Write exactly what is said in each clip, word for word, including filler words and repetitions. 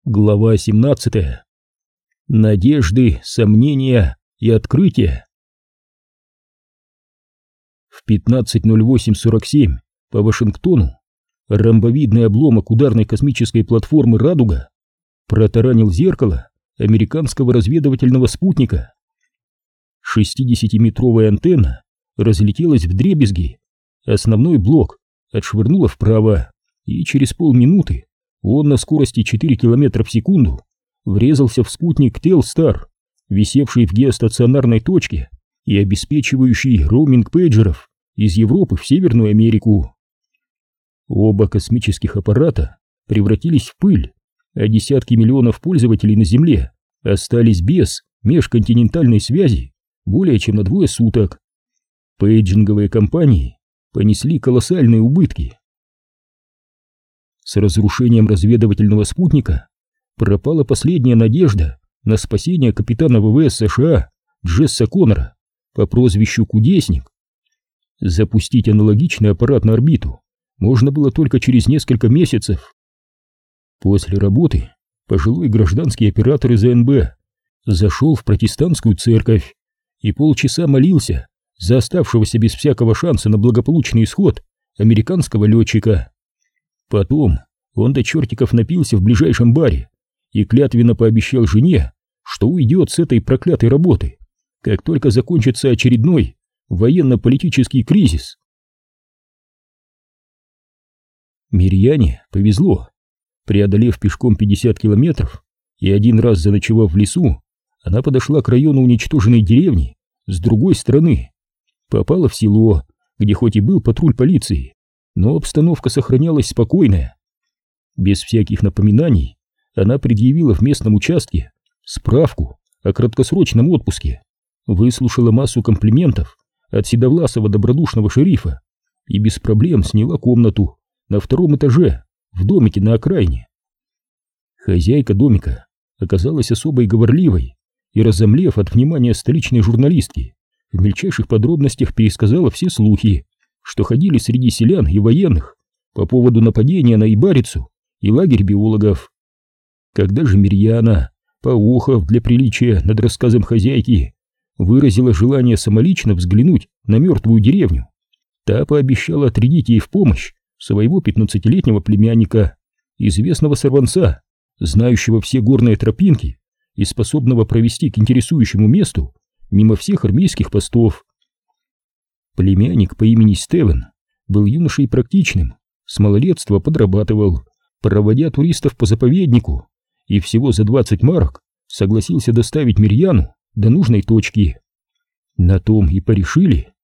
Глава семнадцатая. Надежды, сомнения и открытия. В пятнадцать ноль восемь сорок семь по Вашингтону ромбовидный обломок ударной космической платформы «Радуга» протаранил зеркало американского разведывательного спутника. шестидесятиметровая антенна разлетелась вдребезги, основной блок отшвырнуло вправо, и через полминуты он на скорости четыре километра в секунду врезался в спутник Телстар, висевший в геостационарной точке и обеспечивающий роуминг пейджеров из Европы в Северную Америку. Оба космических аппарата превратились в пыль, а десятки миллионов пользователей на Земле остались без межконтинентальной связи более чем на двое суток. Пейджинговые компании понесли колоссальные убытки. С разрушением разведывательного спутника пропала последняя надежда на спасение капитана ВВС США Джесса Коннора по прозвищу Кудесник. Запустить аналогичный аппарат на орбиту можно было только через несколько месяцев. После работы пожилой гражданский оператор из АНБ зашел в протестантскую церковь и полчаса молился за оставшегося без всякого шанса на благополучный исход американского летчика. Потом он до чертиков напился в ближайшем баре и клятвенно пообещал жене, что уйдет с этой проклятой работы, как только закончится очередной военно-политический кризис. Мирьяне повезло. Преодолев пешком пятьдесят километров и один раз заночевав в лесу, она подошла к району уничтоженной деревни с другой стороны, попала в село, где хоть и был патруль полиции, но обстановка сохранялась спокойная. Без всяких напоминаний она предъявила в местном участке справку о краткосрочном отпуске, выслушала массу комплиментов от седовласого добродушного шерифа и без проблем сняла комнату на втором этаже в домике на окраине. Хозяйка домика оказалась особой говорливой и, разомлев от внимания столичной журналистки, в мельчайших подробностях пересказала все слухи, что ходили среди селян и военных по поводу нападения на Ибарицу и лагерь биологов. Когда же Мирьяна, поохав для приличия над рассказом хозяйки, выразила желание самолично взглянуть на мертвую деревню, та пообещала отрядить ей в помощь своего пятнадцатилетнего племянника, известного сорванца, знающего все горные тропинки и способного провести к интересующему месту мимо всех армейских постов. Племянник по имени Стевен был юношей практичным, с малолетства подрабатывал, проводя туристов по заповеднику, и всего за двадцать марок согласился доставить Мирьяну до нужной точки. На том и порешили.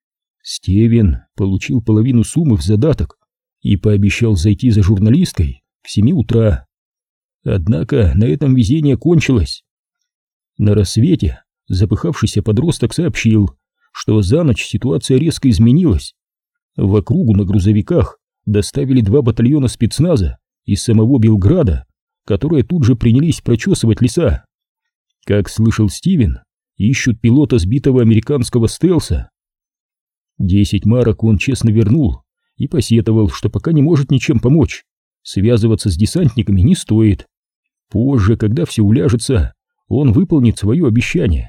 Стевен получил половину суммы в задаток и пообещал зайти за журналисткой к семи утра. Однако на этом везение кончилось. На рассвете запыхавшийся подросток сообщил, что за ночь ситуация резко изменилась. В округу на грузовиках доставили два батальона спецназа из самого Белграда, которые тут же принялись прочесывать леса. Как слышал Стивен, ищут пилота сбитого американского стелса. Десять марок он честно вернул и посетовал, что пока не может ничем помочь, связываться с десантниками не стоит. Позже, когда все уляжется, он выполнит свое обещание.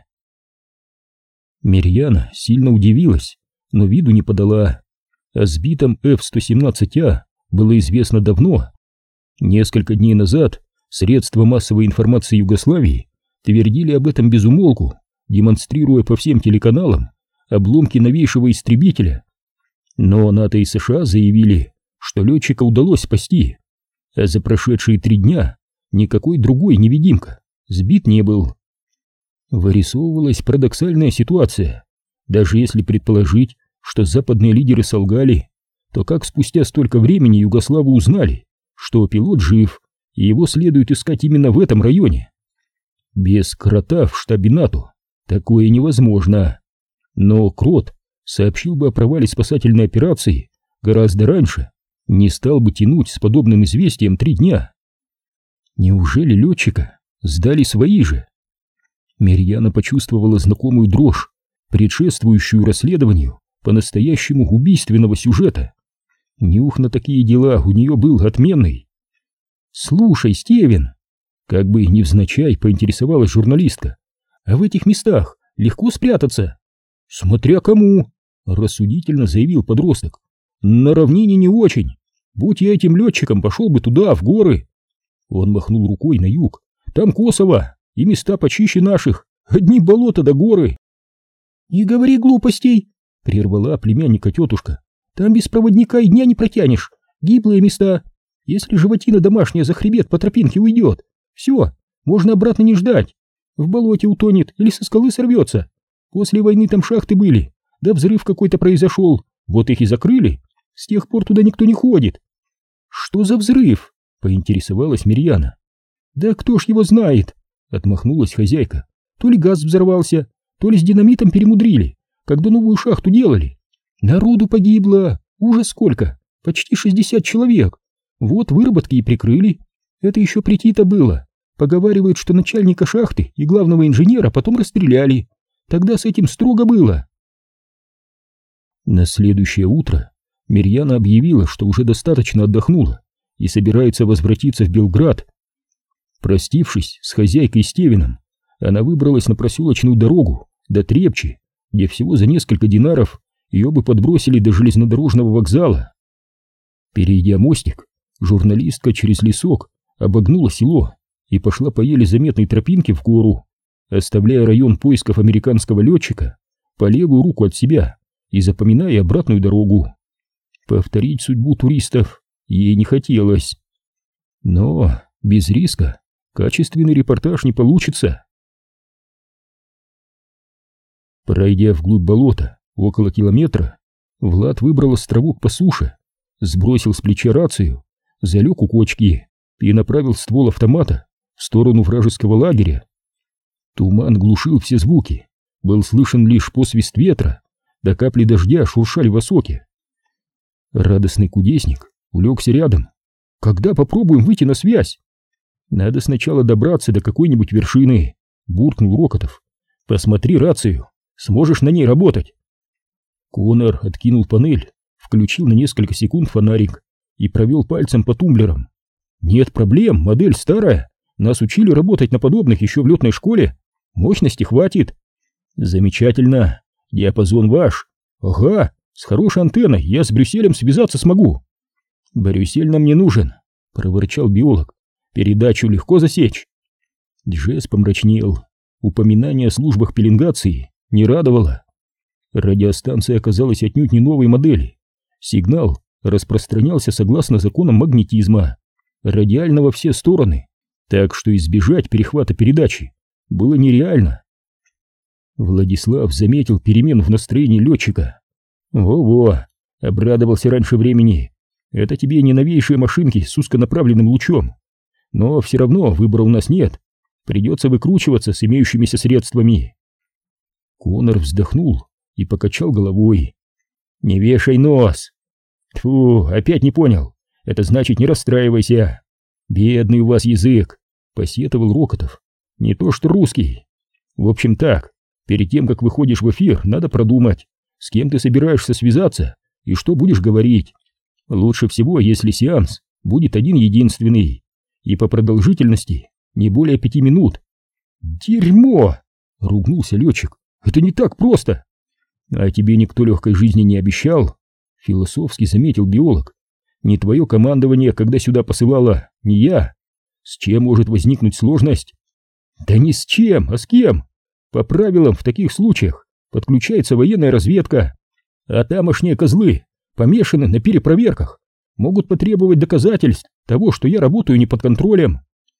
Мирьяна сильно удивилась, но виду не подала. О сбитом эф сто семнадцать а было известно давно. Несколько дней назад средства массовой информации Югославии твердили об этом без умолку, демонстрируя по всем телеканалам обломки новейшего истребителя. Но НАТО и США заявили, что летчика удалось спасти, а за прошедшие три дня никакой другой невидимка сбит не был. Вырисовывалась парадоксальная ситуация. Даже если предположить, что западные лидеры солгали, то как спустя столько времени югославы узнали, что пилот жив, и его следует искать именно в этом районе? Без крота в штабе НАТО такое невозможно. Но Крот сообщил бы о провале спасательной операции гораздо раньше, не стал бы тянуть с подобным известием три дня. Неужели летчика сдали свои же? Мирьяна почувствовала знакомую дрожь, предшествующую расследованию по-настоящему убийственного сюжета. Нюх на такие дела у нее был отменный. «Слушай, Стивен!» Как бы невзначай поинтересовалась журналистка. А в этих местах легко спрятаться? Смотря кому, рассудительно заявил подросток. На равнине не очень. Будь я этим летчиком, пошел бы туда, в горы. Он махнул рукой на юг. Там Косово, и места почище наших. Одни болота да горы. Не говори глупостей, прервала племянника тетушка. Там без проводника и дня не протянешь. Гиблые места. Если животина домашняя за хребет по тропинке уйдет, все, можно обратно не ждать. В болоте утонет или со скалы сорвется. После войны там шахты были, да взрыв какой-то произошел, вот их и закрыли. С тех пор туда никто не ходит. Что за взрыв? Поинтересовалась Мирьяна. Да кто ж его знает? Отмахнулась хозяйка. То ли газ взорвался, то ли с динамитом перемудрили, когда новую шахту делали. Народу погибло, ужас сколько, почти шестьдесят человек. Вот выработки и прикрыли. Это еще прийти-то было. Поговаривают, что начальника шахты и главного инженера потом расстреляли. Тогда с этим строго было. На следующее утро Мирьяна объявила, что уже достаточно отдохнула и собирается возвратиться в Белград. Простившись с хозяйкой Стевином, она выбралась на проселочную дорогу до Трепчи, где всего за несколько динаров ее бы подбросили до железнодорожного вокзала. Перейдя мостик, журналистка через лесок обогнула село и пошла по еле заметной тропинке в гору, оставляя район поисков американского летчика по левую руку от себя и запоминая обратную дорогу. Повторить судьбу туристов ей не хотелось. Но без риска качественный репортаж не получится. Пройдя вглубь болота около километра, Влад выбрал островок по суше, сбросил с плеча рацию, залег у кочки и направил ствол автомата в сторону вражеского лагеря. Туман глушил все звуки, был слышен лишь посвист ветра, да капли дождя шуршали в осоке. Радостный кудесник улегся рядом. Когда попробуем выйти на связь? Надо сначала добраться до какой-нибудь вершины, буркнул Рокотов. Посмотри рацию, сможешь на ней работать. Конор откинул панель, включил на несколько секунд фонарик и провел пальцем по тумблерам. Нет проблем, модель старая, нас учили работать на подобных еще в летной школе, мощности хватит. Замечательно, диапазон ваш. Ага, с хорошей антенной я с Брюсселем связаться смогу. Брюссель нам не нужен, проворчал биолог, передачу легко засечь. Джесс помрачнел, упоминание о службах пеленгации не радовало. Радиостанция оказалась отнюдь не новой модели. Сигнал распространялся согласно законам магнетизма, радиально во все стороны, так что избежать перехвата передачи было нереально. Владислав заметил перемену в настроении летчика. Во-во, обрадовался раньше времени. Это тебе не новейшие машинки с узконаправленным лучом. Но все равно выбора у нас нет. Придется выкручиваться с имеющимися средствами. Конор вздохнул и покачал головой. Не вешай нос. Тьфу, опять не понял. Это значит, не расстраивайся. Бедный у вас язык, посетовал Рокотов. Не то что русский. В общем так, перед тем, как выходишь в эфир, надо продумать, с кем ты собираешься связаться и что будешь говорить. Лучше всего, если сеанс будет один-единственный и по продолжительности не более пяти минут. Дерьмо! Ругнулся летчик. Это не так просто. А тебе никто легкой жизни не обещал? Философски заметил биолог. Не твое командование, когда сюда посылало, не я. С чем может возникнуть сложность? Да ни с чем, а с кем? По правилам в таких случаях подключается военная разведка, а тамошние козлы помешаны на перепроверках, могут потребовать доказательств того, что я работаю не под контролем.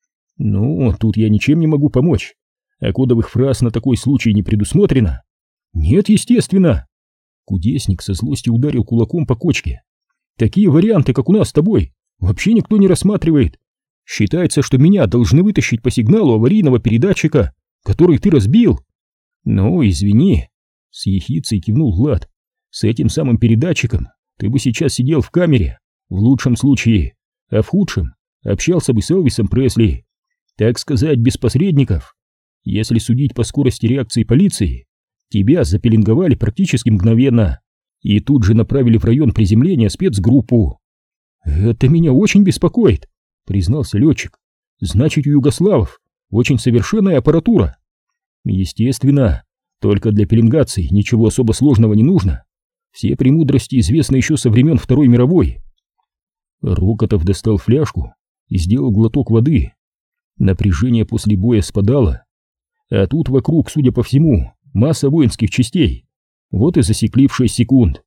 Ну, тут я ничем не могу помочь, а кодовых фраз на такой случай не предусмотрено. Нет, естественно. Кудесник со злостью ударил кулаком по кочке. Такие варианты, как у нас с тобой, вообще никто не рассматривает. Считается, что меня должны вытащить по сигналу аварийного передатчика, который ты разбил. Ну, извини, с ехицей кивнул Влад. С этим самым передатчиком ты бы сейчас сидел в камере, в лучшем случае, а в худшем общался бы с Элвисом Пресли. Так сказать, без посредников. Если судить по скорости реакции полиции, тебя запеленговали практически мгновенно и тут же направили в район приземления спецгруппу. Это меня очень беспокоит, признался летчик. Значит, у югославов очень совершенная аппаратура. Естественно, только для пеленгации ничего особо сложного не нужно. Все премудрости известны еще со времен Второй мировой. Рокотов достал фляжку и сделал глоток воды. Напряжение после боя спадало. А тут вокруг, судя по всему, масса воинских частей. Вот и засекли в шесть секунд.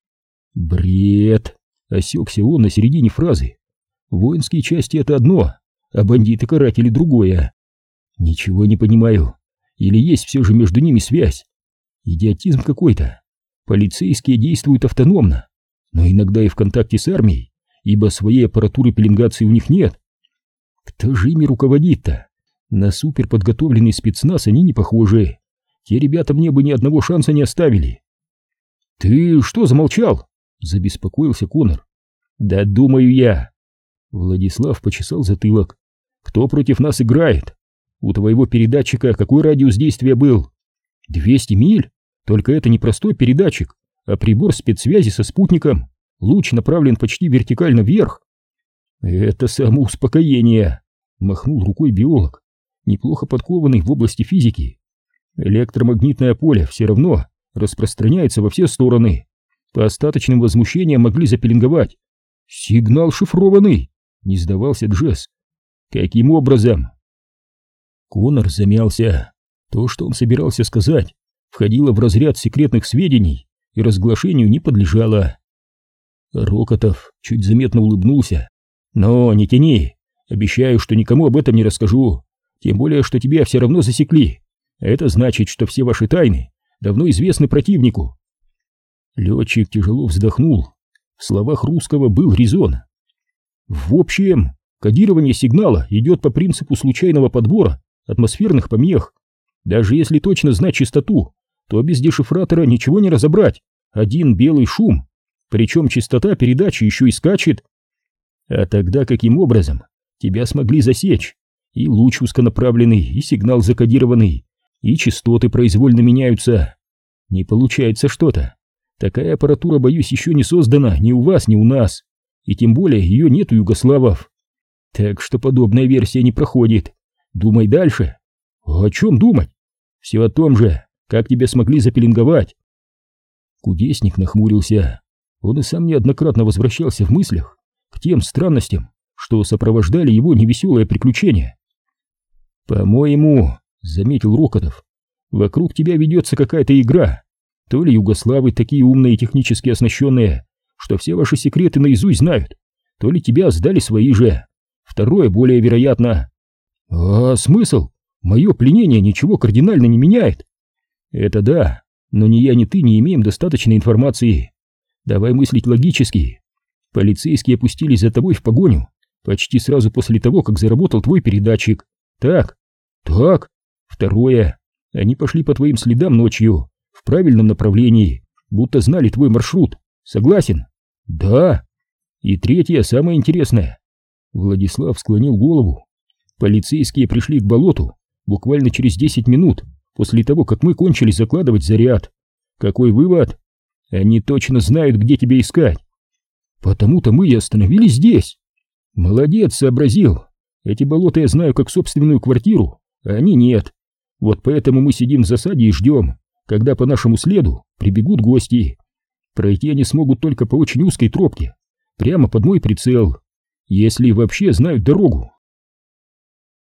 Бред! Осекся он на середине фразы. Воинские части — это одно, а бандиты-каратели — другое. Ничего не понимаю. Или есть все же между ними связь? Идиотизм какой-то. Полицейские действуют автономно, но иногда и в контакте с армией, ибо своей аппаратуры пеленгации у них нет. Кто же ими руководит-то? На суперподготовленный спецназ они не похожи. Те ребята мне бы ни одного шанса не оставили. «Ты что замолчал?» — забеспокоился Конор. «Да думаю я». Владислав почесал затылок. «Кто против нас играет? У твоего передатчика какой радиус действия был? двести миль? Только это не простой передатчик, а прибор спецсвязи со спутником. Луч направлен почти вертикально вверх». «Это самоуспокоение», — махнул рукой биолог, неплохо подкованный в области физики. «Электромагнитное поле все равно распространяется во все стороны. По остаточным возмущениям могли запеленговать». «Сигнал шифрованный», — не сдавался Джесс. «Каким образом?» Конор замялся. То, что он собирался сказать, входило в разряд секретных сведений и разглашению не подлежало. Рокотов чуть заметно улыбнулся. «Но не тяни. Обещаю, что никому об этом не расскажу. Тем более, что тебя все равно засекли. Это значит, что все ваши тайны давно известны противнику». Летчик тяжело вздохнул. В словах русского был резон. «В общем, кодирование сигнала идет по принципу случайного подбора атмосферных помех. Даже если точно знать частоту, то без дешифратора ничего не разобрать. Один белый шум. Причем частота передачи еще и скачет. А тогда каким образом тебя смогли засечь? И луч узконаправленный, и сигнал закодированный, и частоты произвольно меняются. Не получается что-то. Такая аппаратура, боюсь, еще не создана ни у вас, ни у нас. И тем более ее нет у югославов. Так что подобная версия не проходит. Думай дальше». «О чем думать? Все о том же, как тебя смогли запеленговать». Кудесник нахмурился. Он и сам неоднократно возвращался в мыслях к тем странностям, что сопровождали его невеселое приключение. «По-моему, — заметил Рокотов, — вокруг тебя ведется какая-то игра. То ли югославы такие умные и технически оснащенные, что все ваши секреты наизусть знают, то ли тебя сдали свои же. Второе более вероятно». «А смысл? Мое пленение ничего кардинально не меняет». «Это да, но ни я, ни ты не имеем достаточной информации. Давай мыслить логически. Полицейские опустились за тобой в погоню почти сразу после того, как заработал твой передатчик. Так?» «Так. Второе. Они пошли по твоим следам ночью, в правильном направлении, будто знали твой маршрут. Согласен?» «Да». «И третье, самое интересное». Владислав склонил голову. «Полицейские пришли к болоту буквально через десять минут после того, как мы кончили закладывать заряд. Какой вывод? Они точно знают, где тебя искать. Потому-то мы и остановились здесь». «Молодец, сообразил. Эти болота я знаю как собственную квартиру, а они нет. Вот поэтому мы сидим в засаде и ждем, когда по нашему следу прибегут гости. Пройти они смогут только по очень узкой тропке, прямо под мой прицел, если вообще знают дорогу».